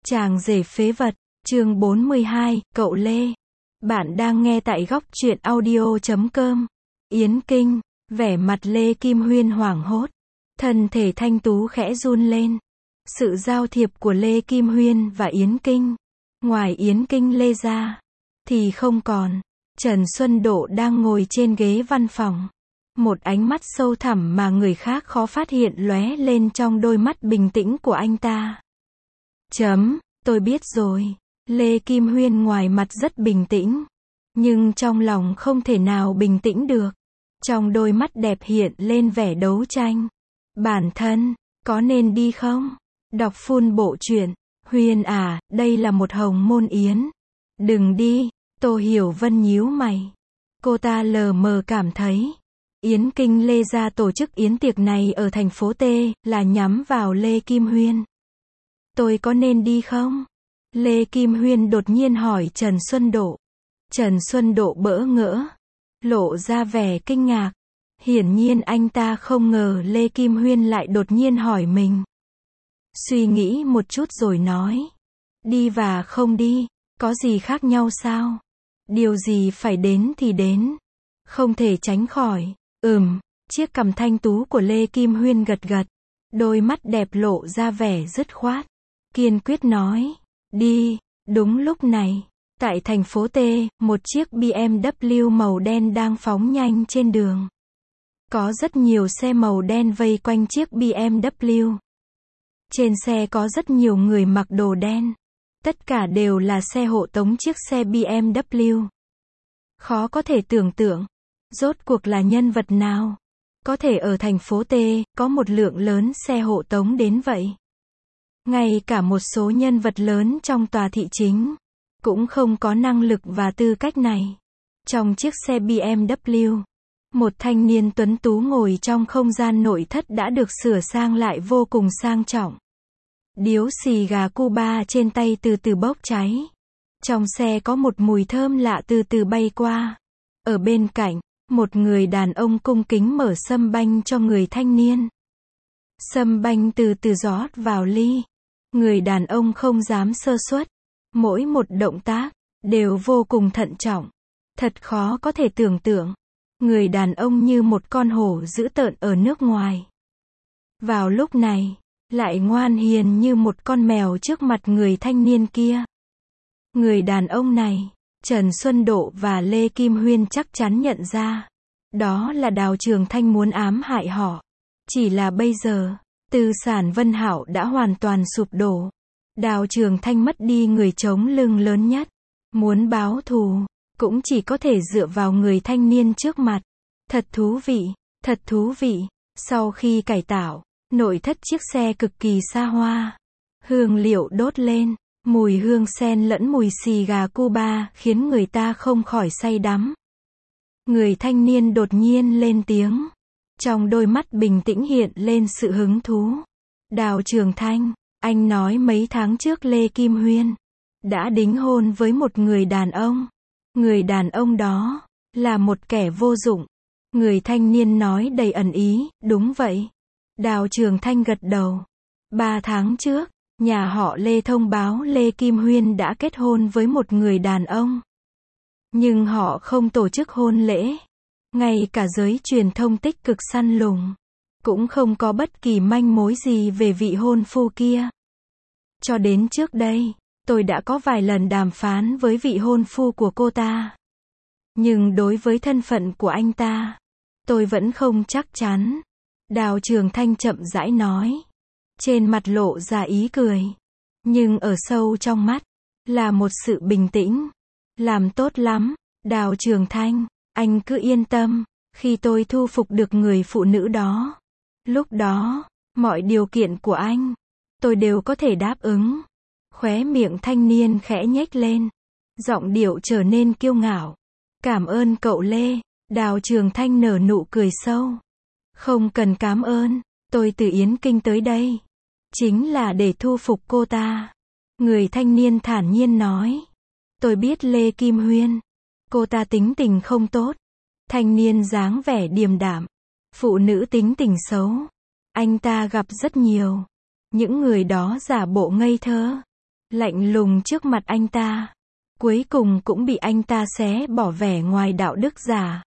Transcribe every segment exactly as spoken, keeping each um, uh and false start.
Chàng rể phế vật, chương bốn mươi hai, cậu Lê. Bạn đang nghe tại góc truyện audio chấm com. Yến Kinh, vẻ mặt Lê Kim Huyên hoảng hốt. Thân thể thanh tú khẽ run lên. Sự giao thiệp của Lê Kim Huyên và Yến Kinh. Ngoài Yến Kinh Lê ra, thì không còn. Trần Xuân Độ đang ngồi trên ghế văn phòng. Một ánh mắt sâu thẳm mà người khác khó phát hiện lóe lên trong đôi mắt bình tĩnh của anh ta. Chấm, tôi biết rồi. Lê Kim Huyên ngoài mặt rất bình tĩnh, nhưng trong lòng không thể nào bình tĩnh được. Trong đôi mắt đẹp hiện lên vẻ đấu tranh. Bản thân, có nên đi không? Đọc full bộ truyện. Huyên à, đây là một hồng môn yến. Đừng đi, Tô Hiểu Vân nhíu mày. Cô ta lờ mờ cảm thấy, Yến Kinh Lê gia tổ chức yến tiệc này ở thành phố T, là nhắm vào Lê Kim Huyên. Tôi có nên đi không? Lê Kim Huyên đột nhiên hỏi Trần Xuân Độ. Trần Xuân Độ bỡ ngỡ, lộ ra vẻ kinh ngạc. Hiển nhiên anh ta không ngờ Lê Kim Huyên lại đột nhiên hỏi mình. Suy nghĩ một chút rồi nói. Đi và không đi, có gì khác nhau sao? Điều gì phải đến thì đến. Không thể tránh khỏi. Ừm, chiếc cằm thanh tú của Lê Kim Huyên gật gật. Đôi mắt đẹp lộ ra vẻ dứt khoát. Kiên quyết nói. Đi. Đúng lúc này, tại thành phố T, một chiếc B M W màu đen đang phóng nhanh trên đường. Có rất nhiều xe màu đen vây quanh chiếc B M W. Trên xe có rất nhiều người mặc đồ đen. Tất cả đều là xe hộ tống chiếc xe B M W. Khó có thể tưởng tượng, rốt cuộc là nhân vật nào có thể ở thành phố T, có một lượng lớn xe hộ tống đến vậy. Ngay cả một số nhân vật lớn trong tòa thị chính cũng không có năng lực và tư cách này. Trong chiếc xe B M W, một thanh niên tuấn tú ngồi trong không gian nội thất đã được sửa sang lại vô cùng sang trọng. Điếu xì gà Cuba trên tay từ từ bốc cháy. Trong xe có một mùi thơm lạ từ từ bay qua. Ở bên cạnh, một người đàn ông cung kính mở sâm banh cho người thanh niên. Sâm banh từ từ rót vào ly. Người đàn ông không dám sơ suất. Mỗi một động tác đều vô cùng thận trọng. Thật khó có thể tưởng tượng. Người đàn ông như một con hổ dữ tợn ở nước ngoài. Vào lúc này, lại ngoan hiền như một con mèo trước mặt người thanh niên kia. Người đàn ông này, Trần Xuân Độ và Lê Kim Huyên chắc chắn nhận ra. Đó là Đào Trường Thanh muốn ám hại họ. Chỉ là bây giờ, tư sản Vân Hạo đã hoàn toàn sụp đổ. Đào Trường Thanh mất đi người chống lưng lớn nhất. Muốn báo thù, cũng chỉ có thể dựa vào người thanh niên trước mặt. Thật thú vị, thật thú vị. Sau khi cải tạo, nội thất chiếc xe cực kỳ xa hoa. Hương liệu đốt lên, mùi hương sen lẫn mùi xì gà Cuba khiến người ta không khỏi say đắm. Người thanh niên đột nhiên lên tiếng. Trong đôi mắt bình tĩnh hiện lên sự hứng thú. Đào Trường Thanh, anh nói mấy tháng trước Lê Kim Huyên đã đính hôn với một người đàn ông. Người đàn ông đó là một kẻ vô dụng. Người thanh niên nói đầy ẩn ý. Đúng vậy. Đào Trường Thanh gật đầu. Ba tháng trước, nhà họ Lê thông báo Lê Kim Huyên đã kết hôn với một người đàn ông. Nhưng họ không tổ chức hôn lễ. Ngay cả giới truyền thông tích cực săn lùng, cũng không có bất kỳ manh mối gì về vị hôn phu kia. Cho đến trước đây, tôi đã có vài lần đàm phán với vị hôn phu của cô ta. Nhưng đối với thân phận của anh ta, tôi vẫn không chắc chắn. Đào Trường Thanh chậm rãi nói. Trên mặt lộ ra ý cười. Nhưng ở sâu trong mắt, là một sự bình tĩnh. Làm tốt lắm, Đào Trường Thanh, anh cứ yên tâm. Khi tôi thu phục được người phụ nữ đó, lúc đó, mọi điều kiện của anh, tôi đều có thể đáp ứng. Khóe miệng thanh niên khẽ nhếch lên. Giọng điệu trở nên kiêu ngạo. Cảm ơn cậu Lê. Đào Trường Thanh nở nụ cười sâu. Không cần cảm ơn, tôi từ Yến Kinh tới đây chính là để thu phục cô ta. Người thanh niên thản nhiên nói. Tôi biết Lê Kim Huyên. Cô ta tính tình không tốt. Thanh niên dáng vẻ điềm đạm. Phụ nữ tính tình xấu, anh ta gặp rất nhiều. Những người đó giả bộ ngây thơ. lạnh lùng trước mặt anh ta. Cuối cùng cũng bị anh ta xé bỏ vẻ ngoài đạo đức giả,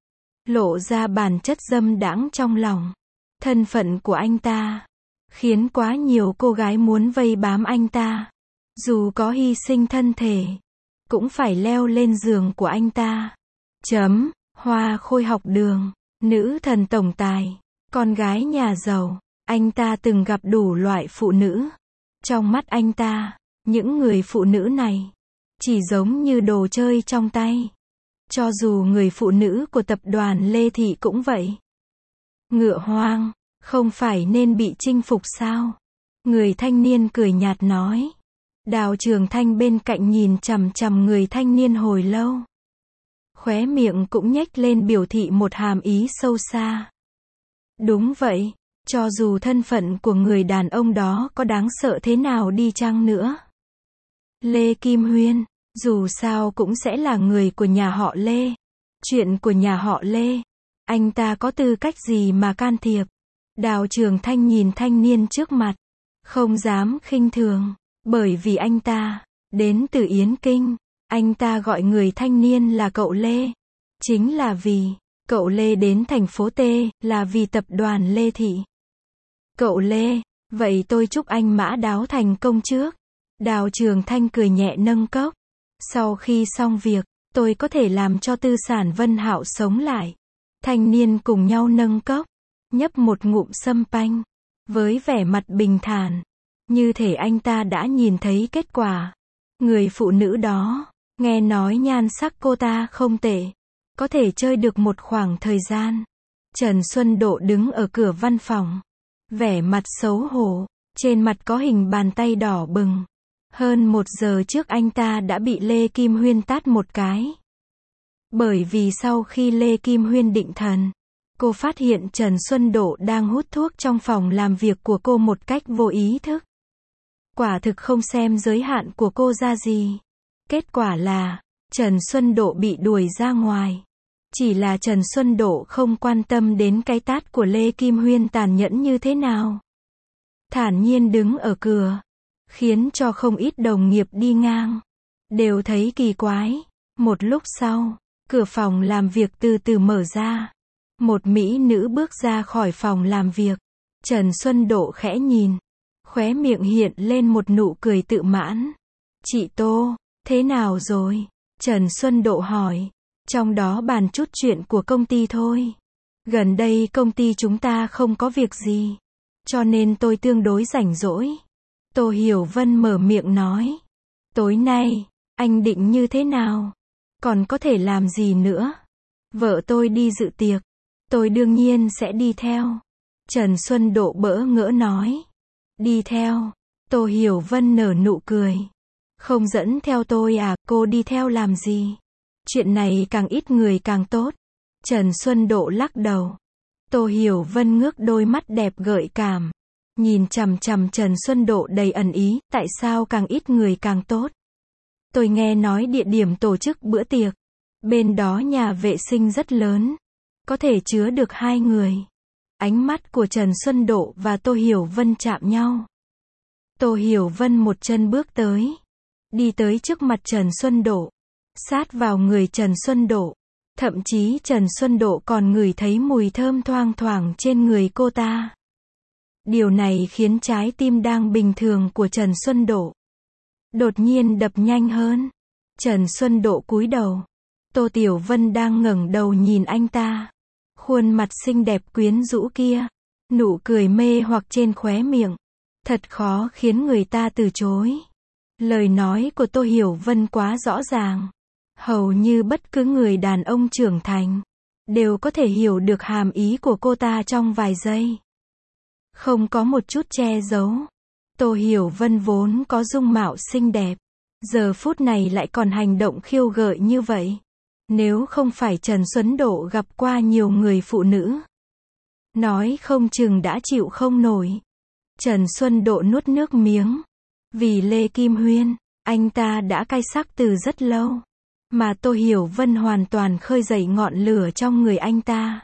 lộ ra bản chất dâm đãng trong lòng. Thân phận của anh ta khiến quá nhiều cô gái muốn vây bám anh ta. Dù có hy sinh thân thể, cũng phải leo lên giường của anh ta. Chấm. Hoa khôi học đường, nữ thần tổng tài, con gái nhà giàu. Anh ta từng gặp đủ loại phụ nữ. Trong mắt anh ta, những người phụ nữ này chỉ giống như đồ chơi trong tay. Cho dù người phụ nữ của tập đoàn Lê Thị cũng vậy. Ngựa hoang, không phải nên bị chinh phục sao? Người thanh niên cười nhạt nói. Đào Trường Thanh bên cạnh nhìn chằm chằm người thanh niên hồi lâu. Khóe miệng cũng nhếch lên biểu thị một hàm ý sâu xa. Đúng vậy, cho dù thân phận của người đàn ông đó có đáng sợ thế nào đi chăng nữa, Lê Kim Huyên, dù sao cũng sẽ là người của nhà họ Lê. Chuyện của nhà họ Lê, anh ta có tư cách gì mà can thiệp? Đào Trường Thanh nhìn thanh niên trước mặt, không dám khinh thường, bởi vì anh ta đến từ Yến Kinh. Anh ta gọi người thanh niên là cậu Lê, chính là vì cậu Lê đến thành phố T là vì tập đoàn Lê Thị. Cậu Lê, vậy tôi chúc anh mã đáo thành công trước. Đào Trường Thanh cười nhẹ nâng cốc. Sau khi xong việc, tôi có thể làm cho tư sản Vân Hạo sống lại. Thanh niên cùng nhau nâng cốc, nhấp một ngụm sâm panh, với vẻ mặt bình thản, như thể anh ta đã nhìn thấy kết quả. Người phụ nữ đó, nghe nói nhan sắc cô ta không tệ, có thể chơi được một khoảng thời gian. Trần Xuân Độ đứng ở cửa văn phòng, vẻ mặt xấu hổ, trên mặt có hình bàn tay đỏ bừng. Hơn một giờ trước anh ta đã bị Lê Kim Huyên tát một cái. Bởi vì sau khi Lê Kim Huyên định thần, cô phát hiện Trần Xuân Độ đang hút thuốc trong phòng làm việc của cô một cách vô ý thức. Quả thực không xem giới hạn của cô ra gì. Kết quả là, Trần Xuân Độ bị đuổi ra ngoài. Chỉ là Trần Xuân Độ không quan tâm đến cái tát của Lê Kim Huyên tàn nhẫn như thế nào. Thản nhiên đứng ở cửa, khiến cho không ít đồng nghiệp đi ngang đều thấy kỳ quái. Một lúc sau, cửa phòng làm việc từ từ mở ra. Một mỹ nữ bước ra khỏi phòng làm việc. Trần Xuân Độ khẽ nhìn, khóe miệng hiện lên một nụ cười tự mãn. Chị Tô, thế nào rồi? Trần Xuân Độ hỏi. Trong đó bàn chút chuyện của công ty thôi. Gần đây công ty chúng ta không có việc gì, cho nên tôi tương đối rảnh rỗi. Tô Hiểu Vân mở miệng nói. Tối nay, anh định như thế nào? Còn có thể làm gì nữa? Vợ tôi đi dự tiệc, tôi đương nhiên sẽ đi theo. Trần Xuân Độ bỡ ngỡ nói. Đi theo? Tô Hiểu Vân nở nụ cười. Không dẫn theo tôi à, cô đi theo làm gì? Chuyện này càng ít người càng tốt. Trần Xuân Độ lắc đầu. Tô Hiểu Vân ngước đôi mắt đẹp gợi cảm, nhìn chằm chằm Trần Xuân Độ đầy ẩn ý. Tại sao càng ít người càng tốt? Tôi nghe nói địa điểm tổ chức bữa tiệc, bên đó nhà vệ sinh rất lớn, có thể chứa được hai người. Ánh mắt của Trần Xuân Độ và Tô Hiểu Vân chạm nhau. Tô Hiểu Vân một chân bước tới, đi tới trước mặt Trần Xuân Độ, sát vào người Trần Xuân Độ. Thậm chí Trần Xuân Độ còn ngửi thấy mùi thơm thoang thoảng trên người cô ta. Điều này khiến trái tim đang bình thường của Trần Xuân Độ đột nhiên đập nhanh hơn. Trần Xuân Độ cúi đầu. Tô Tiểu Vân đang ngẩng đầu nhìn anh ta. Khuôn mặt xinh đẹp quyến rũ kia, nụ cười mê hoặc trên khóe miệng, thật khó khiến người ta từ chối. Lời nói của Tô Hiểu Vân quá rõ ràng. Hầu như bất cứ người đàn ông trưởng thành đều có thể hiểu được hàm ý của cô ta trong vài giây. Không có một chút che giấu. Tô Hiểu Vân vốn có dung mạo xinh đẹp, giờ phút này lại còn hành động khiêu gợi như vậy. Nếu không phải Trần Xuân Độ gặp qua nhiều người phụ nữ, nói không chừng đã chịu không nổi. Trần Xuân Độ nuốt nước miếng. Vì Lê Kim Huyên, anh ta đã cai sắc từ rất lâu. Mà Tô Hiểu Vân hoàn toàn khơi dậy ngọn lửa trong người anh ta.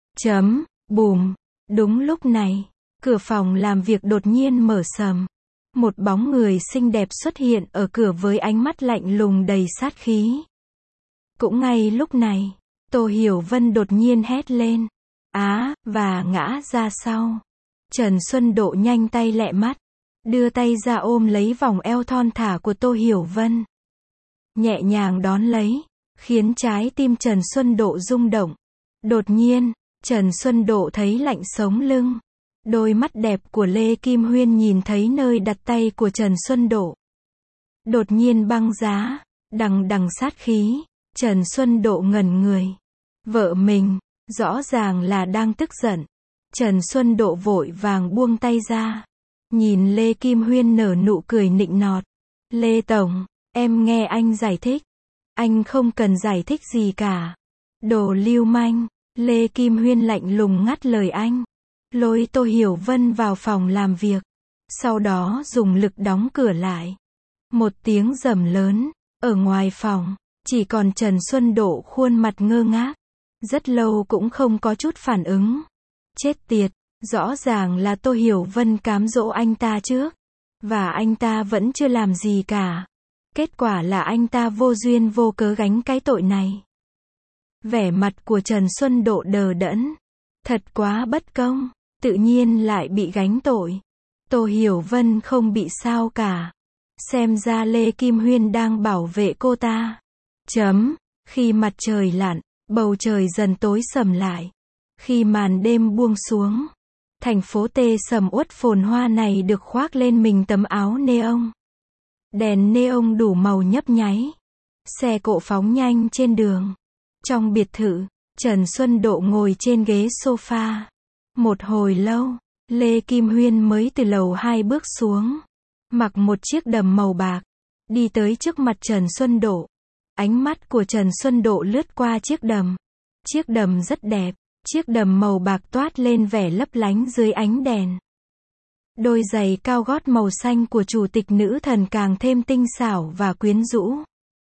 Chấm, bùm. Đúng lúc này, cửa phòng làm việc đột nhiên mở sầm. Một bóng người xinh đẹp xuất hiện ở cửa với ánh mắt lạnh lùng đầy sát khí. Cũng ngay lúc này, Tô Hiểu Vân đột nhiên hét lên. Á, và ngã ra sau. Trần Xuân Độ nhanh tay lẹ mắt, đưa tay ra ôm lấy vòng eo thon thả của Tô Hiểu Vân. Nhẹ nhàng đón lấy, khiến trái tim Trần Xuân Độ rung động. Đột nhiên, Trần Xuân Độ thấy lạnh sống lưng. Đôi mắt đẹp của Lê Kim Huyên nhìn thấy nơi đặt tay của Trần Xuân Độ. Đột nhiên băng giá, đằng đằng sát khí, Trần Xuân Độ ngẩn người. Vợ mình, rõ ràng là đang tức giận. Trần Xuân Độ vội vàng buông tay ra. Nhìn Lê Kim Huyên nở nụ cười nịnh nọt. Lê Tổng, em nghe anh giải thích. Anh không cần giải thích gì cả. Đồ lưu manh, Lê Kim Huyên lạnh lùng ngắt lời anh. Lôi Tô Hiểu Vân vào phòng làm việc. Sau đó dùng lực đóng cửa lại. Một tiếng rầm lớn, ở ngoài phòng, chỉ còn Trần Xuân Độ khuôn mặt ngơ ngác. Rất lâu cũng không có chút phản ứng. Chết tiệt, rõ ràng là Tô Hiểu Vân cám dỗ anh ta trước. Và anh ta vẫn chưa làm gì cả. Kết quả là anh ta vô duyên vô cớ gánh cái tội này. Vẻ mặt của Trần Xuân Độ đờ đẫn. Thật quá bất công, tự nhiên lại bị gánh tội. Tô Hiểu Vân không bị sao cả. Xem ra Lê Kim Huyên đang bảo vệ cô ta. Chấm, khi mặt trời lặn, bầu trời dần tối sầm lại. Khi màn đêm buông xuống, thành phố tê sầm uất phồn hoa này được khoác lên mình tấm áo neon. Đèn neon đủ màu nhấp nháy. Xe cộ phóng nhanh trên đường. Trong biệt thự, Trần Xuân Độ ngồi trên ghế sofa. Một hồi lâu, Lê Kim Huyên mới từ lầu hai bước xuống. Mặc một chiếc đầm màu bạc. Đi tới trước mặt Trần Xuân Độ. Ánh mắt của Trần Xuân Độ lướt qua chiếc đầm. Chiếc đầm rất đẹp. Chiếc đầm màu bạc toát lên vẻ lấp lánh dưới ánh đèn. Đôi giày cao gót màu xanh của chủ tịch nữ thần càng thêm tinh xảo và quyến rũ.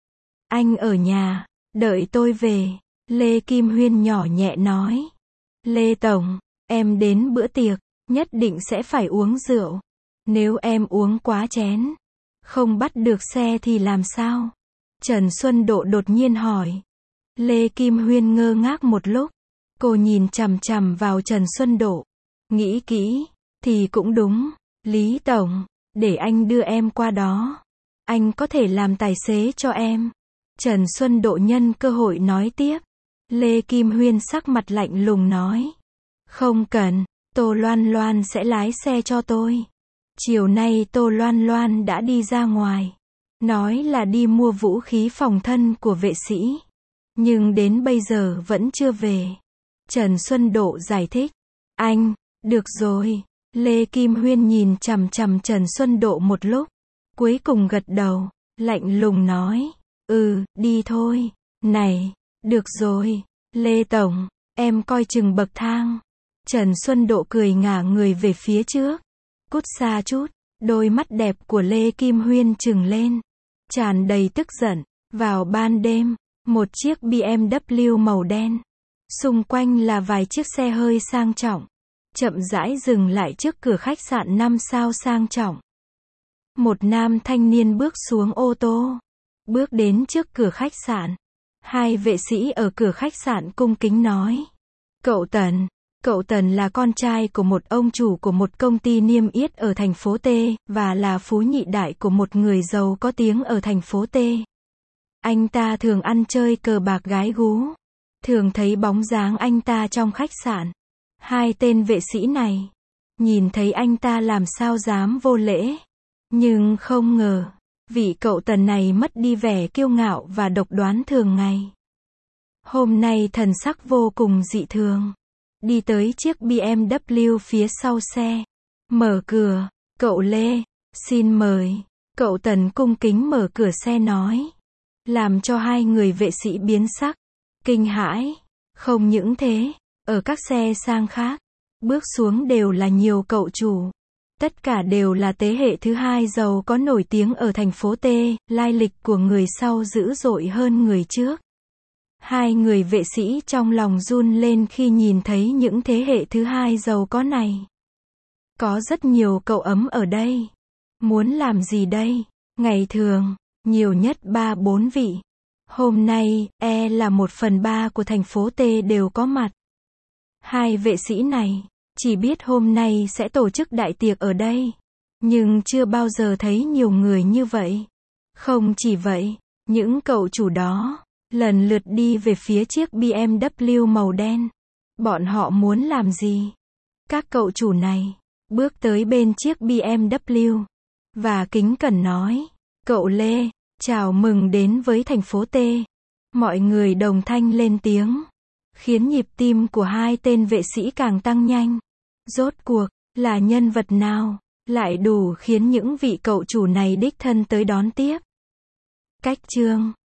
Anh ở nhà, đợi tôi về, Lê Kim Huyên nhỏ nhẹ nói. Lê Tổng, em đến bữa tiệc, nhất định sẽ phải uống rượu. Nếu em uống quá chén, không bắt được xe thì làm sao? Trần Xuân Độ đột nhiên hỏi. Lê Kim Huyên ngơ ngác một lúc. Cô nhìn chằm chằm vào Trần Xuân Độ. Nghĩ kỹ, thì cũng đúng. Lý Tổng, để anh đưa em qua đó. Anh có thể làm tài xế cho em. Trần Xuân Độ nhân cơ hội nói tiếp. Lê Kim Huyên sắc mặt lạnh lùng nói. Không cần, Tô Loan Loan sẽ lái xe cho tôi. Chiều nay Tô Loan Loan đã đi ra ngoài. Nói là đi mua vũ khí phòng thân của vệ sĩ. Nhưng đến bây giờ vẫn chưa về. Trần Xuân Độ giải thích. Anh, được rồi. Lê Kim Huyên nhìn chằm chằm Trần Xuân Độ một lúc. Cuối cùng gật đầu, lạnh lùng nói. Ừ, đi thôi. Này, được rồi. Lê Tổng, em coi chừng bậc thang. Trần Xuân Độ cười ngả người về phía trước. Cút xa chút. Đôi mắt đẹp của Lê Kim Huyên trừng lên. Tràn đầy tức giận. Vào ban đêm, một chiếc bê em vê màu đen. Xung quanh là vài chiếc xe hơi sang trọng. Chậm rãi dừng lại trước cửa khách sạn năm sao sang trọng. Một nam thanh niên bước xuống ô tô. Bước đến trước cửa khách sạn. Hai vệ sĩ ở cửa khách sạn cung kính nói. Cậu Tần. Cậu Tần là con trai của một ông chủ của một công ty niêm yết ở thành phố T, và là phú nhị đại của một người giàu có tiếng ở thành phố T. Anh ta thường ăn chơi cờ bạc gái gú. Thường thấy bóng dáng anh ta trong khách sạn. Hai tên vệ sĩ này, nhìn thấy anh ta làm sao dám vô lễ. Nhưng không ngờ, vị cậu Tần này mất đi vẻ kiêu ngạo và độc đoán thường ngày. Hôm nay thần sắc vô cùng dị thường. Đi tới chiếc bê em vê phía sau xe. Mở cửa, cậu Lê, xin mời. Cậu Tần cung kính mở cửa xe nói. Làm cho hai người vệ sĩ biến sắc. Kinh hãi. Không những thế, ở các xe sang khác, bước xuống đều là nhiều cậu chủ. Tất cả đều là thế hệ thứ hai giàu có nổi tiếng ở thành phố T, lai lịch của người sau dữ dội hơn người trước. Hai người vệ sĩ trong lòng run lên khi nhìn thấy những thế hệ thứ hai giàu có này. Có rất nhiều cậu ấm ở đây. Muốn làm gì đây? Ngày thường, nhiều nhất ba bốn vị. Hôm nay, e là một phần ba của thành phố T đều có mặt. Hai vệ sĩ này, chỉ biết hôm nay sẽ tổ chức đại tiệc ở đây. Nhưng chưa bao giờ thấy nhiều người như vậy. Không chỉ vậy, những cậu chủ đó, lần lượt đi về phía chiếc bê em vê màu đen. Bọn họ muốn làm gì? Các cậu chủ này, bước tới bên chiếc bê em vê, và kính cẩn nói, cậu Lê, chào mừng đến với thành phố T. Mọi người đồng thanh lên tiếng, khiến nhịp tim của hai tên vệ sĩ càng tăng nhanh. Rốt cuộc, là nhân vật nào, lại đủ khiến những vị cậu chủ này đích thân tới đón tiếp? Cách chương